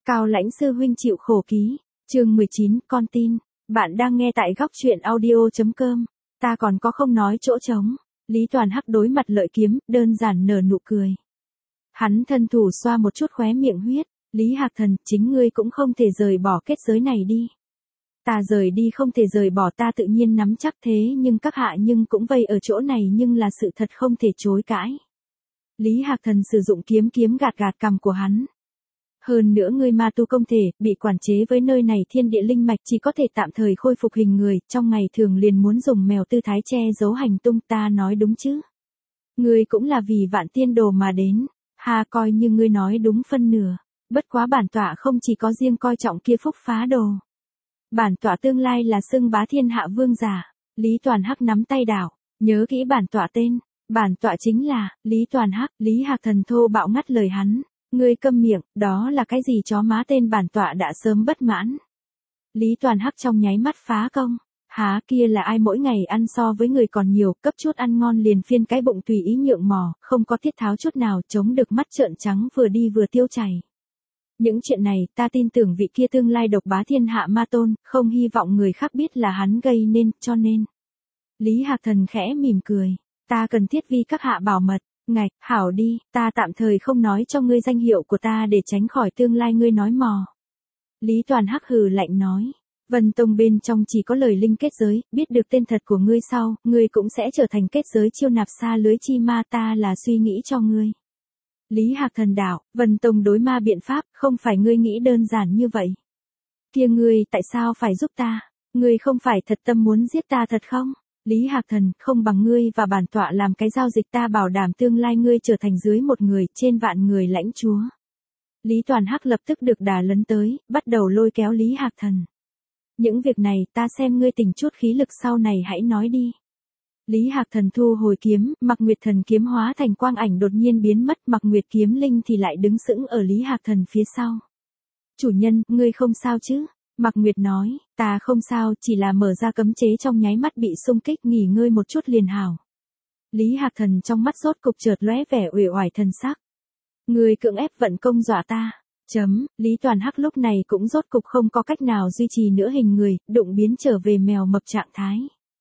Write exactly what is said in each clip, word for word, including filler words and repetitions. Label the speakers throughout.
Speaker 1: Cao Lãnh sư huynh chịu khổ ký, chương mười chín, con tin. Bạn đang nghe tại góc truyện audio chấm com. Ta còn có không nói chỗ trống. Lý Toàn Hắc đối mặt Lợi Kiếm, đơn giản nở nụ cười. Hắn thân thủ xoa một chút khóe miệng huyết. Lý Hạc Thần, chính ngươi cũng không thể rời bỏ kết giới này đi. Ta rời đi không thể rời bỏ, ta tự nhiên nắm chắc, thế nhưng các hạ nhưng cũng vây ở chỗ này, nhưng là sự thật không thể chối cãi. Lý Hạc Thần sử dụng kiếm kiếm gạt gạt cằm của hắn. Hơn nữa ngươi ma tu công thể, bị quản chế với nơi này thiên địa linh mạch, chỉ có thể tạm thời khôi phục hình người, trong ngày thường liền muốn dùng mèo tư thái che giấu hành tung, ta nói đúng chứ? Ngươi cũng là vì Vạn Tiên Đồ mà đến, ha, coi như ngươi nói đúng phân nửa, bất quá bản tọa không chỉ có riêng coi trọng kia phúc phá đồ. Bản tọa tương lai là xưng bá thiên hạ vương giả. Lý Toàn Hắc nắm tay đảo, nhớ kỹ bản tọa tên, bản tọa chính là Lý Toàn Hắc. Lý Hạc Thần thô bạo ngắt lời hắn. Ngươi câm miệng, đó là cái gì chó má, tên bản tọa đã sớm bất mãn. Lý Toàn Hắc trong nháy mắt phá công. Há, kia là ai mỗi ngày ăn so với người còn nhiều, cấp chút ăn ngon liền phiên cái bụng tùy ý nhượng mò, không có tiết tháo chút nào, chống được mắt trợn trắng, vừa đi vừa tiêu chảy. Những chuyện này, ta tin tưởng vị kia tương lai độc bá thiên hạ ma tôn, không hy vọng người khác biết là hắn gây nên, cho nên. Lý Hạc Thần khẽ mỉm cười. Ta cần thiết vì các hạ bảo mật. Ngạch, hảo đi, ta tạm thời không nói cho ngươi danh hiệu của ta để tránh khỏi tương lai ngươi nói mò. Lý Toàn Hắc hừ lạnh nói. Vân Tông bên trong chỉ có lời linh kết giới, biết được tên thật của ngươi sau, ngươi cũng sẽ trở thành kết giới chiêu nạp xa lưới chi ma, ta là suy nghĩ cho ngươi. Lý Hạc Thần đạo, Vân Tông đối ma biện pháp, không phải ngươi nghĩ đơn giản như vậy. Kia ngươi, tại sao phải giúp ta? Ngươi không phải thật tâm muốn giết ta thật không? Lý Hạc Thần, không bằng ngươi và bản tọa làm cái giao dịch, ta bảo đảm tương lai ngươi trở thành dưới một người, trên vạn người lãnh chúa. Lý Toàn Hắc lập tức được đà lấn tới, bắt đầu lôi kéo Lý Hạc Thần. Những việc này, ta xem ngươi tỉnh chút khí lực sau này hãy nói đi. Lý Hạc Thần thu hồi kiếm, Mặc Nguyệt Thần kiếm hóa thành quang ảnh đột nhiên biến mất, Mặc Nguyệt kiếm linh thì lại đứng sững ở Lý Hạc Thần phía sau. Chủ nhân, ngươi không sao chứ? Mặc Nguyệt nói, ta không sao, chỉ là mở ra cấm chế trong nháy mắt bị xung kích, nghỉ ngơi một chút liền hảo. Lý Hạc Thần trong mắt rốt cục chợt lóe vẻ uể oải thần sắc. Ngươi cưỡng ép vận công dọa ta. Chấm, Lý Toàn Hắc lúc này cũng rốt cục không có cách nào duy trì nữa hình người, đụng biến trở về mèo mập trạng thái.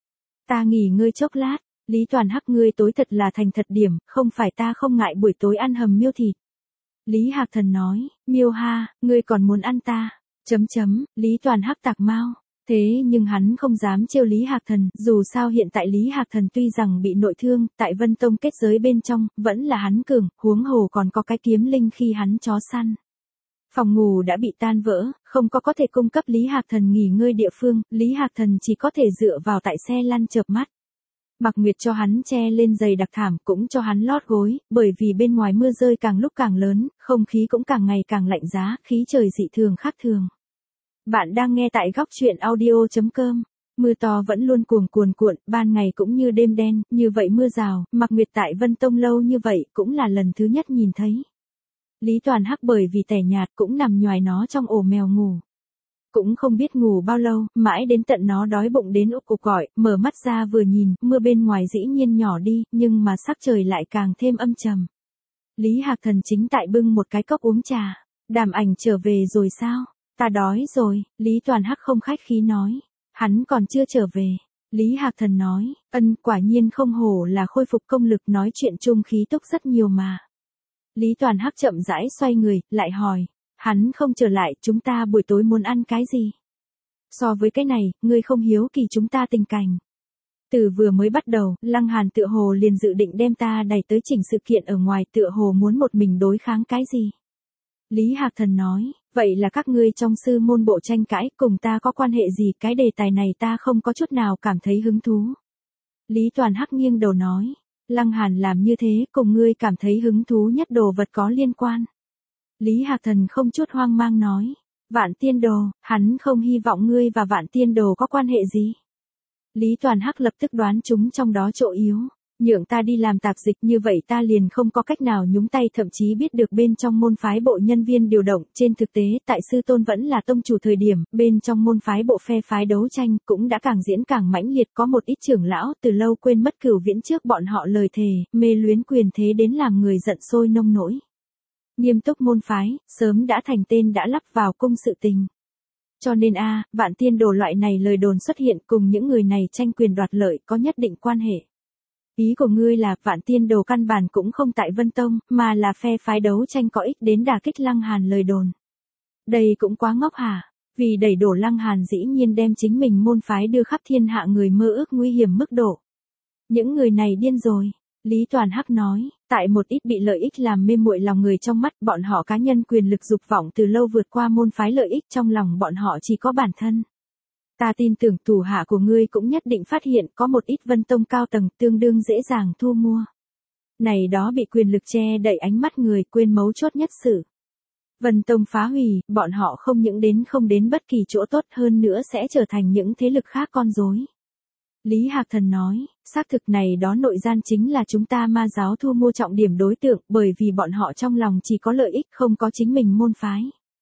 Speaker 1: Ta nghỉ ngơi chốc lát. Lý Toàn Hắc, ngươi tối thật là thành thật điểm, không phải ta không ngại buổi tối ăn hầm miêu thịt. Lý Hạc Thần nói, miêu ha, ngươi còn muốn ăn ta. Chấm chấm, Lý Toàn Hắc tạc mau. Thế nhưng hắn không dám trêu Lý Hạc Thần, dù sao hiện tại Lý Hạc Thần tuy rằng bị nội thương, tại Vân Tông kết giới bên trong, vẫn là hắn cường, huống hồ còn có cái kiếm linh khi hắn chó săn. Phòng ngủ đã bị tan vỡ, không có có thể cung cấp Lý Hạc Thần nghỉ ngơi địa phương, Lý Hạc Thần chỉ có thể dựa vào tại xe lăn chợp mắt. Mặc Nguyệt cho hắn che lên giày đặc thảm, cũng cho hắn lót gối, bởi vì bên ngoài mưa rơi càng lúc càng lớn, không khí cũng càng ngày càng lạnh giá, khí trời dị thường khác thường. Bạn đang nghe tại góc truyện audio chấm com. Mưa to vẫn luôn cuồng cuồn cuộn, ban ngày cũng như đêm đen, như vậy mưa rào, Mặc Nguyệt tại Vân Tông lâu như vậy cũng là lần thứ nhất nhìn thấy. Lý Toàn Hắc bởi vì tẻ nhạt cũng nằm nhoài nó trong ổ mèo ngủ. Cũng không biết ngủ bao lâu, mãi đến tận nó đói bụng đến ục cục gọi, mở mắt ra vừa nhìn, mưa bên ngoài dĩ nhiên nhỏ đi, nhưng mà sắc trời lại càng thêm âm trầm. Lý Hạc Thần chính tại bưng một cái cốc uống trà. Đàm Ảnh trở về rồi sao? Ta đói rồi, Lý Toàn Hắc không khách khí nói. Hắn còn chưa trở về. Lý Hạc Thần nói, ân, quả nhiên không hổ là khôi phục công lực, nói chuyện chung khí túc rất nhiều mà. Lý Toàn Hắc chậm rãi xoay người, lại hỏi. Hắn không trở lại, chúng ta buổi tối muốn ăn cái gì? So với cái này, ngươi không hiếu kỳ chúng ta tình cảnh. Từ vừa mới bắt đầu, Lăng Hàn tựa hồ liền dự định đem ta đẩy tới chỉnh sự kiện ở ngoài, tựa hồ muốn một mình đối kháng cái gì? Lý Hạc Thần nói, vậy là các ngươi trong sư môn bộ tranh cãi, cùng ta có quan hệ gì, cái đề tài này ta không có chút nào cảm thấy hứng thú. Lý Toàn Hắc nghiêng đầu nói, Lăng Hàn làm như thế, cùng ngươi cảm thấy hứng thú nhất đồ vật có liên quan. Lý Hạc Thần không chút hoang mang nói, Vạn Tiên Đồ, hắn không hy vọng ngươi và Vạn Tiên Đồ có quan hệ gì. Lý Toàn Hắc lập tức đoán chúng trong đó chỗ yếu. Nhượng ta đi làm tạp dịch, như vậy ta liền không có cách nào nhúng tay, thậm chí biết được bên trong môn phái bộ nhân viên điều động. Trên thực tế, tại sư tôn vẫn là tông chủ thời điểm, bên trong môn phái bộ phe phái đấu tranh cũng đã càng diễn càng mãnh liệt, có một ít trưởng lão từ lâu quên mất cửu viễn trước bọn họ lời thề, mê luyến quyền thế đến làm người giận sôi nông nỗi. Nghiêm túc môn phái, sớm đã thành tên đã lắp vào cung sự tình. Cho nên a, Vạn Tiên Đồ loại này lời đồn xuất hiện cùng những người này tranh quyền đoạt lợi có nhất định quan hệ. Ý của ngươi là Vạn Tiên Đồ căn bản cũng không tại Vân Tông, mà là phe phái đấu tranh có ích đến đả kích Lăng Hàn lời đồn. Đây cũng quá ngốc hả? Vì đẩy đổ Lăng Hàn dĩ nhiên đem chính mình môn phái đưa khắp thiên hạ người mơ ước nguy hiểm mức độ. Những người này điên rồi. Lý Toàn Hắc nói, tại một ít bị lợi ích làm mê muội lòng người trong mắt bọn họ cá nhân quyền lực dục vọng từ lâu vượt qua môn phái lợi ích trong lòng bọn họ chỉ có bản thân. Ta tin tưởng thủ hạ của ngươi cũng nhất định phát hiện có một ít Vân Tông cao tầng tương đương dễ dàng thu mua. Này đó bị quyền lực che đậy ánh mắt người quên mấu chốt nhất sự. Vân Tông phá hủy, bọn họ không những đến không đến bất kỳ chỗ tốt hơn nữa sẽ trở thành những thế lực khác con rối. Lý Hạc Thần nói, xác thực này đó nội gian chính là chúng ta ma giáo thu mua trọng điểm đối tượng bởi vì bọn họ trong lòng chỉ có lợi ích không có chính mình môn phái.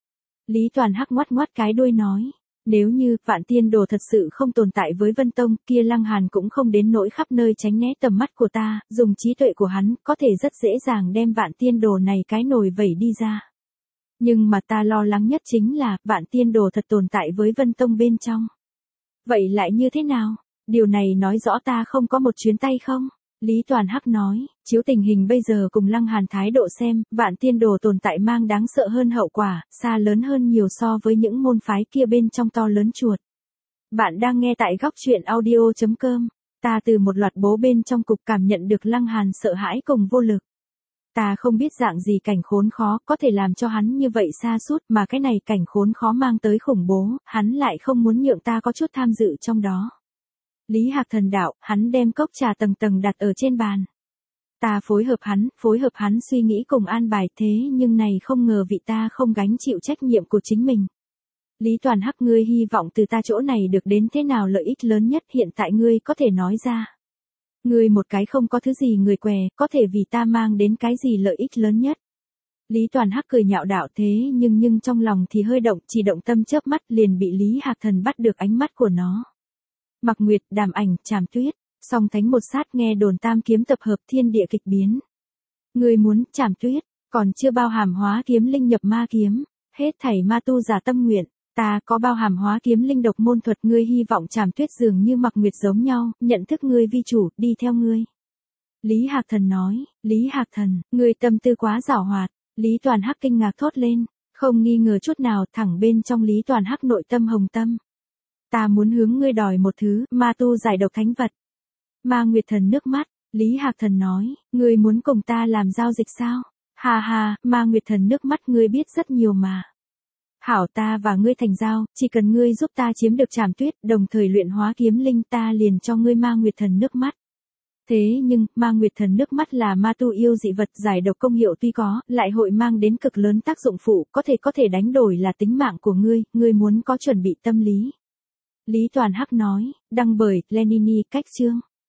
Speaker 1: Lý Toàn Hắc ngoắt ngoắt cái đuôi nói, nếu như Vạn Tiên Đồ thật sự không tồn tại với Vân Tông kia Lăng Hàn cũng không đến nỗi khắp nơi tránh né tầm mắt của ta, dùng trí tuệ của hắn có thể rất dễ dàng đem Vạn Tiên Đồ này cái nồi vẩy đi ra. Nhưng mà ta lo lắng nhất chính là Vạn Tiên Đồ thật tồn tại với Vân Tông bên trong. Vậy lại như thế nào? Điều này nói rõ ta không có một chuyến tay không? Lý Toàn Hắc nói, chiếu tình hình bây giờ cùng Lăng Hàn thái độ xem, Vạn Tiên Đồ tồn tại mang đáng sợ hơn hậu quả, xa lớn hơn nhiều so với những môn phái kia bên trong to lớn chuột. Bạn đang nghe tại góc truyện audio chấm com, ta từ một loạt bố bên trong cục cảm nhận được Lăng Hàn sợ hãi cùng vô lực. Ta không biết dạng gì cảnh khốn khó có thể làm cho hắn như vậy sa sút mà cái này cảnh khốn khó mang tới khủng bố, hắn lại không muốn nhượng ta có chút tham dự trong đó. Lý Hạc Thần đạo, hắn đem cốc trà tầng tầng đặt ở trên bàn. Ta phối hợp hắn, phối hợp hắn suy nghĩ cùng an bài thế nhưng này không ngờ vị ta không gánh chịu trách nhiệm của chính mình. Lý Toàn Hắc ngươi hy vọng từ ta chỗ này được đến thế nào lợi ích lớn nhất hiện tại ngươi có thể nói ra. Ngươi một cái không có thứ gì người què, có thể vì ta mang đến cái gì lợi ích lớn nhất. Lý Toàn Hắc cười nhạo đạo thế nhưng nhưng trong lòng thì hơi động, chỉ động tâm chớp mắt liền bị Lý Hạc Thần bắt được ánh mắt của nó. Mặc Nguyệt, Đàm Ảnh, Trảm Tuyết, song thánh một sát nghe đồn tam kiếm tập hợp thiên địa kịch biến. Ngươi muốn Trảm Tuyết, còn chưa bao hàm hóa kiếm linh nhập ma kiếm, hết thảy ma tu giả tâm nguyện, ta có bao hàm hóa kiếm linh độc môn thuật ngươi hy vọng Trảm Tuyết dường như Mặc Nguyệt giống nhau, nhận thức ngươi vi chủ, đi theo ngươi. Lý Hạc Thần nói, Lý Hạc Thần, ngươi tâm tư quá giảo hoạt, Lý Toàn Hắc kinh ngạc thốt lên, không nghi ngờ chút nào thẳng bên trong Lý Toàn Hắc nội tâm hồng tâm. Ta muốn hướng ngươi đòi một thứ, ma tu giải độc thánh vật. Ma Nguyệt Thần nước mắt, Lý Hạc Thần nói, ngươi muốn cùng ta làm giao dịch sao? Ha ha, Ma Nguyệt Thần nước mắt ngươi biết rất nhiều mà. Hảo ta và ngươi thành giao, chỉ cần ngươi giúp ta chiếm được Trảm Tuyết, đồng thời luyện hóa kiếm linh ta liền cho ngươi Ma Nguyệt Thần nước mắt. Thế nhưng, Ma Nguyệt Thần nước mắt là ma tu yêu dị vật giải độc công hiệu tuy có, lại hội mang đến cực lớn tác dụng phụ, có thể có thể đánh đổi là tính mạng của ngươi, ngươi muốn có chuẩn bị tâm lý. Lý Toàn Hắc nói, đăng bởi Lenini cách chương.